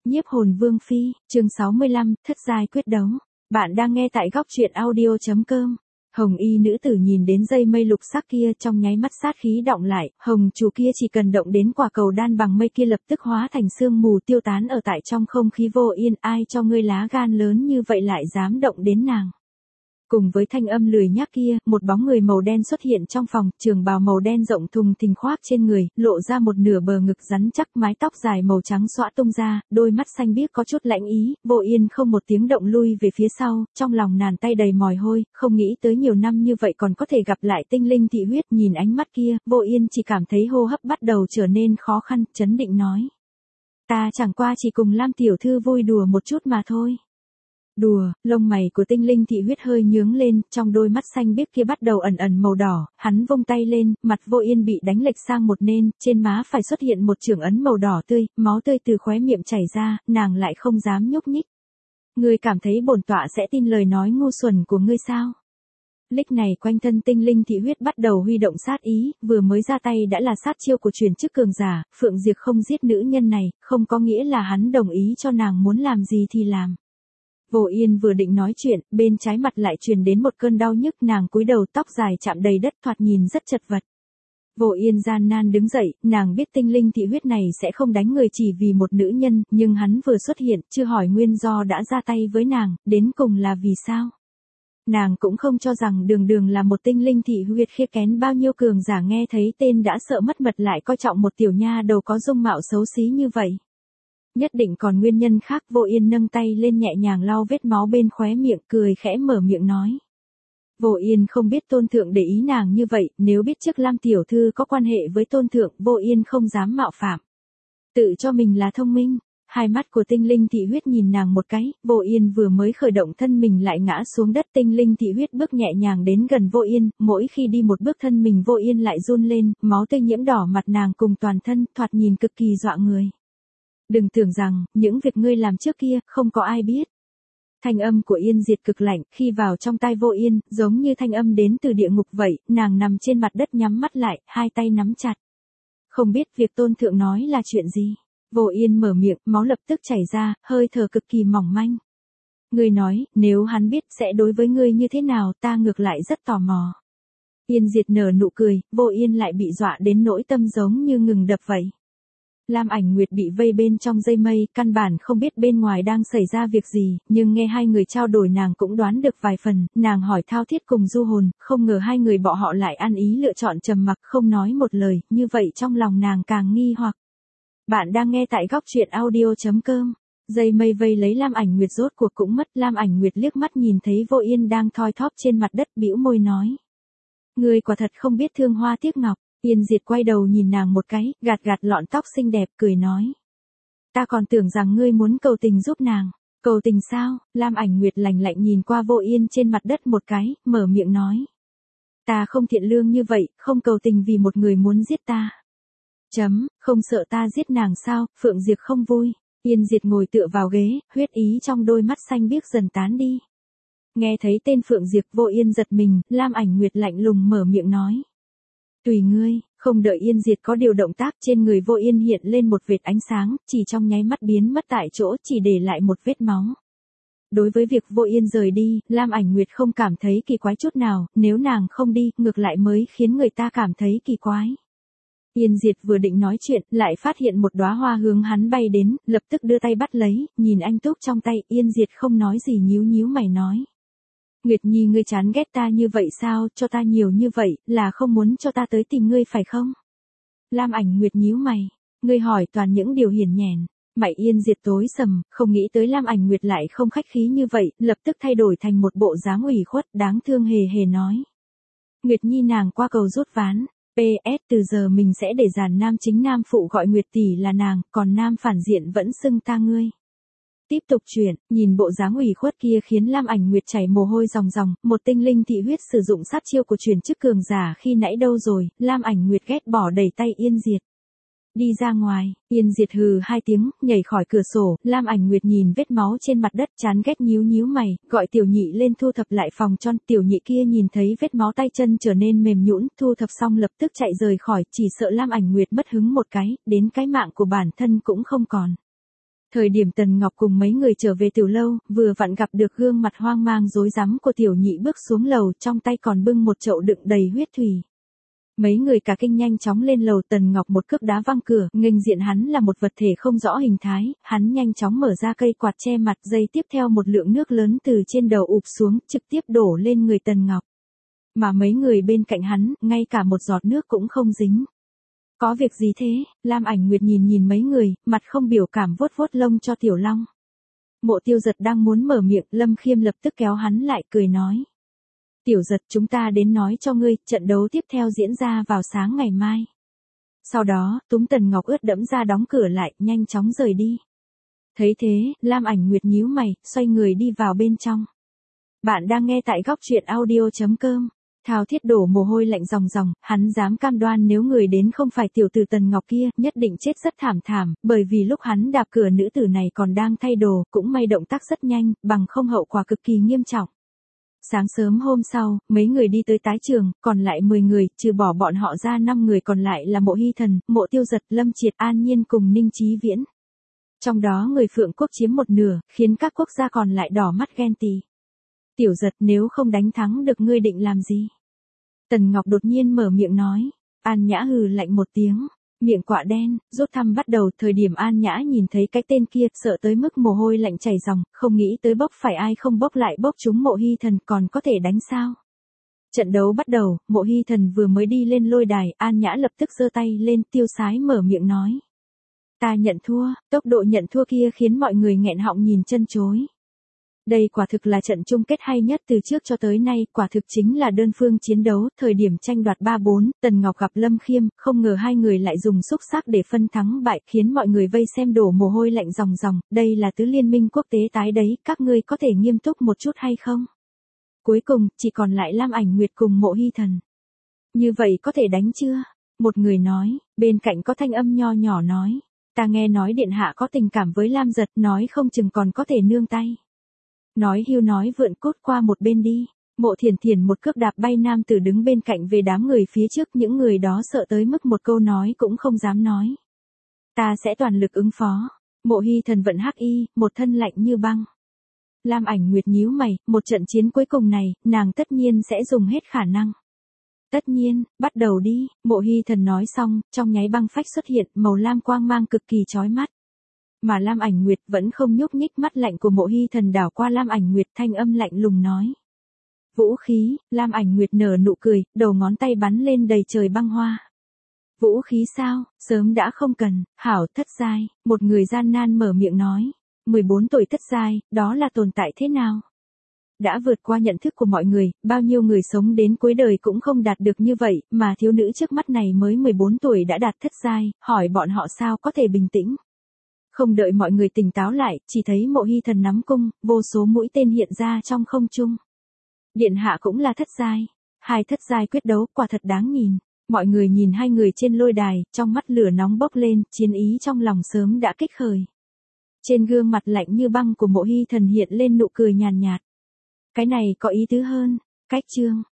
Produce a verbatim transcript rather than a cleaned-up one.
Nhiếp hồn vương phi, chương sáu mươi lăm, thất giai quyết đấu. Bạn đang nghe tại góc truyện audio chấm com. Hồng y nữ tử nhìn đến dây mây lục sắc kia trong nháy mắt sát khí động lại, hồng chủ kia chỉ cần động đến quả cầu đan bằng mây kia lập tức hóa thành sương mù tiêu tán ở tại trong không khí vô yên, ai cho ngươi lá gan lớn như vậy lại dám động đến nàng. Cùng với thanh âm lười nhác kia, một bóng người màu đen xuất hiện trong phòng, trường bào màu đen rộng thùng thình khoác trên người, lộ ra một nửa bờ ngực rắn chắc, mái tóc dài màu trắng xõa tung ra, đôi mắt xanh biếc có chút lãnh ý, Vô Yên không một tiếng động lui về phía sau, trong lòng nàng tay đầy mỏi hôi, không nghĩ tới nhiều năm như vậy còn có thể gặp lại tinh linh thị huyết, nhìn ánh mắt kia, Vô Yên chỉ cảm thấy hô hấp bắt đầu trở nên khó khăn, chấn định nói. Ta chẳng qua chỉ cùng Lam tiểu thư vui đùa một chút mà thôi. Đùa, lông mày của tinh linh thị huyết hơi nhướng lên, trong đôi mắt xanh biếc kia bắt đầu ẩn ẩn màu đỏ, hắn vung tay lên, mặt Vô Yên bị đánh lệch sang một bên, trên má phải xuất hiện một chưởng ấn màu đỏ tươi, máu tươi từ khóe miệng chảy ra, nàng lại không dám nhúc nhích. Ngươi cảm thấy bổn tọa sẽ tin lời nói ngu xuẩn của ngươi sao? Lúc này quanh thân tinh linh thị huyết bắt đầu huy động sát ý, vừa mới ra tay đã là sát chiêu của truyền chức cường giả, Phượng Diệp không giết nữ nhân này, không có nghĩa là hắn đồng ý cho nàng muốn làm gì thì làm. Vô Yên vừa định nói chuyện, bên trái mặt lại truyền đến một cơn đau nhức, nàng cúi đầu tóc dài chạm đầy đất thoạt nhìn rất chật vật. Vô Yên gian nan đứng dậy, nàng biết tinh linh thị huyết này sẽ không đánh người chỉ vì một nữ nhân, nhưng hắn vừa xuất hiện, chưa hỏi nguyên do đã ra tay với nàng, đến cùng là vì sao. Nàng cũng không cho rằng đường đường là một tinh linh thị huyết khét kén bao nhiêu cường giả nghe thấy tên đã sợ mất mật lại coi trọng một tiểu nha đầu có dung mạo xấu xí như vậy. Nhất định còn nguyên nhân khác. Vô Yên nâng tay lên nhẹ nhàng lau vết máu bên khóe miệng, cười khẽ mở miệng nói. Vô Yên không biết tôn thượng để ý nàng như vậy, nếu biết trước Lam tiểu thư có quan hệ với tôn thượng, Vô Yên không dám mạo phạm. Tự cho mình là thông minh, hai mắt của tinh linh thị huyết nhìn nàng một cái, Vô Yên vừa mới khởi động thân mình lại ngã xuống đất, tinh linh thị huyết bước nhẹ nhàng đến gần Vô Yên, mỗi khi đi một bước thân mình Vô Yên lại run lên, máu tươi nhiễm đỏ mặt nàng cùng toàn thân, thoạt nhìn cực kỳ dọa người. Đừng tưởng rằng, những việc ngươi làm trước kia, không có ai biết. Thanh âm của Yên Diệt cực lạnh, khi vào trong tai Vô Yên, giống như thanh âm đến từ địa ngục vậy, nàng nằm trên mặt đất nhắm mắt lại, hai tay nắm chặt. Không biết việc tôn thượng nói là chuyện gì. Vô Yên mở miệng, máu lập tức chảy ra, hơi thở cực kỳ mỏng manh. Ngươi nói, nếu hắn biết sẽ đối với ngươi như thế nào, ta ngược lại rất tò mò. Yên Diệt nở nụ cười, Vô Yên lại bị dọa đến nỗi tâm giống như ngừng đập vậy. Lam Ảnh Nguyệt bị vây bên trong dây mây, căn bản không biết bên ngoài đang xảy ra việc gì, nhưng nghe hai người trao đổi nàng cũng đoán được vài phần, nàng hỏi thao thiết cùng Du Hồn, không ngờ hai người bọn họ lại ăn ý lựa chọn trầm mặc không nói một lời, như vậy trong lòng nàng càng nghi hoặc. Bạn đang nghe tại góc truyện audio chấm com. Dây mây vây lấy Lam Ảnh Nguyệt rốt cuộc cũng mất, Lam Ảnh Nguyệt liếc mắt nhìn thấy Vô Yên đang thoi thóp trên mặt đất, bĩu môi nói. Ngươi quả thật không biết thương hoa tiếc ngọc. Yên Diệt quay đầu nhìn nàng một cái, gạt gạt lọn tóc xinh đẹp, cười nói. Ta còn tưởng rằng ngươi muốn cầu tình giúp nàng. Cầu tình sao? Lam Ảnh Nguyệt lạnh lạnh nhìn qua Vô Yên trên mặt đất một cái, mở miệng nói. Ta không thiện lương như vậy, không cầu tình vì một người muốn giết ta. Chấm, không sợ ta giết nàng sao? Phượng Diệp không vui. Yên Diệt ngồi tựa vào ghế, huyết ý trong đôi mắt xanh biếc dần tán đi. Nghe thấy tên Phượng Diệp, Vô Yên giật mình, Lam Ảnh Nguyệt lạnh lùng mở miệng nói. Tùy ngươi. Không đợi Yên Diệt có điều động tác, trên người Vô Yên hiện lên một vệt ánh sáng, chỉ trong nháy mắt biến mất tại chỗ, chỉ để lại một vết máu. Đối với việc Vô Yên rời đi, Lam Ảnh Nguyệt không cảm thấy kỳ quái chút nào, nếu nàng không đi, ngược lại mới khiến người ta cảm thấy kỳ quái. Yên Diệt vừa định nói chuyện, lại phát hiện một đóa hoa hướng hắn bay đến, lập tức đưa tay bắt lấy, nhìn anh túc trong tay, Yên Diệt không nói gì nhíu nhíu mày nói. Nguyệt Nhi, ngươi chán ghét ta như vậy sao, cho ta nhiều như vậy, là không muốn cho ta tới tìm ngươi phải không? Lam Ảnh Nguyệt nhíu mày, ngươi hỏi toàn những điều hiển nhèn. Mày Yên Diệt tối sầm, không nghĩ tới Lam Ảnh Nguyệt lại không khách khí như vậy, lập tức thay đổi thành một bộ dáng ủy khuất, đáng thương hề hề nói. Nguyệt Nhi nàng qua cầu rút ván, pê ét từ giờ mình sẽ để dàn nam chính nam phụ gọi Nguyệt tỷ là nàng, còn nam phản diện vẫn xưng ta ngươi. Tiếp tục chuyện, nhìn bộ dáng ủy khuất kia khiến Lam Ảnh Nguyệt chảy mồ hôi ròng ròng, một tinh linh thị huyết sử dụng sát chiêu của truyền chức cường giả khi nãy đâu rồi, Lam Ảnh Nguyệt ghét bỏ đẩy tay Yên Diệt. Đi ra ngoài, Yên Diệt hừ hai tiếng, nhảy khỏi cửa sổ, Lam Ảnh Nguyệt nhìn vết máu trên mặt đất chán ghét nhíu nhíu mày, gọi Tiểu Nhị lên thu thập lại phòng tròn, Tiểu Nhị kia nhìn thấy vết máu tay chân trở nên mềm nhũn, thu thập xong lập tức chạy rời khỏi, chỉ sợ Lam Ảnh Nguyệt mất hứng một cái, đến cái mạng của bản thân cũng không còn. Thời điểm Tần Ngọc cùng mấy người trở về tiểu lâu, vừa vặn gặp được gương mặt hoang mang rối rắm của tiểu nhị bước xuống lầu, trong tay còn bưng một chậu đựng đầy huyết thủy. Mấy người cả kinh nhanh chóng lên lầu, Tần Ngọc một cước đá văng cửa, nghênh diện hắn là một vật thể không rõ hình thái, hắn nhanh chóng mở ra cây quạt che mặt, giây tiếp theo một lượng nước lớn từ trên đầu ụp xuống, trực tiếp đổ lên người Tần Ngọc. Mà mấy người bên cạnh hắn, ngay cả một giọt nước cũng không dính. Có việc gì thế? Lam Ảnh Nguyệt nhìn nhìn mấy người, mặt không biểu cảm vuốt vuốt lông cho Tiểu Long. Mộ Tiêu Giật đang muốn mở miệng, Lâm Khiêm lập tức kéo hắn lại, cười nói. Tiểu Giật, chúng ta đến nói cho ngươi, trận đấu tiếp theo diễn ra vào sáng ngày mai. Sau đó, túm Tần Ngọc ướt đẫm ra đóng cửa lại, nhanh chóng rời đi. Thấy thế, Lam Ảnh Nguyệt nhíu mày, xoay người đi vào bên trong. Bạn đang nghe tại góc truyện audio chấm com. Thao Thiết đổ mồ hôi lạnh ròng ròng, hắn dám cam đoan nếu người đến không phải tiểu tử Tần Ngọc kia, nhất định chết rất thảm thảm, bởi vì lúc hắn đạp cửa nữ tử này còn đang thay đồ, cũng may động tác rất nhanh, bằng không hậu quả cực kỳ nghiêm trọng. Sáng sớm hôm sau, mấy người đi tới tái trường, còn lại mười người, trừ bỏ bọn họ ra năm người còn lại là Mộ Hy Thần, Mộ Tiêu Giật, Lâm Triệt, An Nhiên cùng Ninh Chí Viễn. Trong đó người Phượng Quốc chiếm một nửa, khiến các quốc gia còn lại đỏ mắt ghen tị. Tiểu Giật, nếu không đánh thắng được ngươi định làm gì? Tần Ngọc đột nhiên mở miệng nói. An Nhã hừ lạnh một tiếng, miệng quạ đen, rút thăm bắt đầu. Thời điểm An Nhã nhìn thấy cái tên kia, sợ tới mức mồ hôi lạnh chảy ròng, không nghĩ tới bốc phải ai không bốc lại bốc chúng Mộ Hy Thần, còn có thể đánh sao? Trận đấu bắt đầu, Mộ Hy Thần vừa mới đi lên lôi đài, An Nhã lập tức giơ tay lên, tiêu sái mở miệng nói. Ta nhận thua. Tốc độ nhận thua kia khiến mọi người nghẹn họng nhìn chân chối. Đây quả thực là trận chung kết hay nhất từ trước cho tới nay, quả thực chính là đơn phương chiến đấu, thời điểm tranh đoạt ba bốn, Tần Ngọc gặp Lâm Khiêm, không ngờ hai người lại dùng xúc xắc để phân thắng bại, khiến mọi người vây xem đổ mồ hôi lạnh ròng ròng, đây là tứ liên minh quốc tế tái đấy, các ngươi có thể nghiêm túc một chút hay không? Cuối cùng, chỉ còn lại Lam Ảnh Nguyệt cùng Mộ Hy Thần. Như vậy có thể đánh chưa? Một người nói, bên cạnh có thanh âm nho nhỏ nói, ta nghe nói điện hạ có tình cảm với Lam Giật, nói không chừng còn có thể nương tay. Nói hưu nói vượn cốt qua một bên đi. Mộ Thiền Thiền một cước đạp bay nam tử đứng bên cạnh về đám người phía trước, những người đó sợ tới mức một câu nói cũng không dám nói. Ta sẽ toàn lực ứng phó. Mộ Hy Thần vận hắc y, một thân lạnh như băng. Lam Ảnh Nguyệt nhíu mày, một trận chiến cuối cùng này, nàng tất nhiên sẽ dùng hết khả năng. Tất nhiên, bắt đầu đi. Mộ Hy Thần nói xong, trong nháy băng phách xuất hiện, màu lam quang mang cực kỳ chói mắt. Mà Lam Ảnh Nguyệt vẫn không nhúc nhích, mắt lạnh của Mộ Hy Thần đảo qua Lam Ảnh Nguyệt, thanh âm lạnh lùng nói. Vũ khí. Lam Ảnh Nguyệt nở nụ cười, đầu ngón tay bắn lên đầy trời băng hoa. Vũ khí sao? Sớm đã không cần. Hảo, thất giai. Một người gian nan mở miệng nói. mười bốn tuổi thất giai, đó là tồn tại thế nào? Đã vượt qua nhận thức của mọi người, bao nhiêu người sống đến cuối đời cũng không đạt được như vậy, mà thiếu nữ trước mắt này mới mười bốn tuổi đã đạt thất giai, hỏi bọn họ sao có thể bình tĩnh. Không đợi mọi người tỉnh táo lại, chỉ thấy Mộ Hy Thần nắm cung, vô số mũi tên hiện ra trong không trung. Điện hạ cũng là thất giai. Hai thất giai quyết đấu, quả thật đáng nhìn. Mọi người nhìn hai người trên lôi đài, trong mắt lửa nóng bốc lên, chiến ý trong lòng sớm đã kích khởi. Trên gương mặt lạnh như băng của Mộ Hy Thần hiện lên nụ cười nhàn nhạt. Cái này có ý tứ hơn. Cách chương.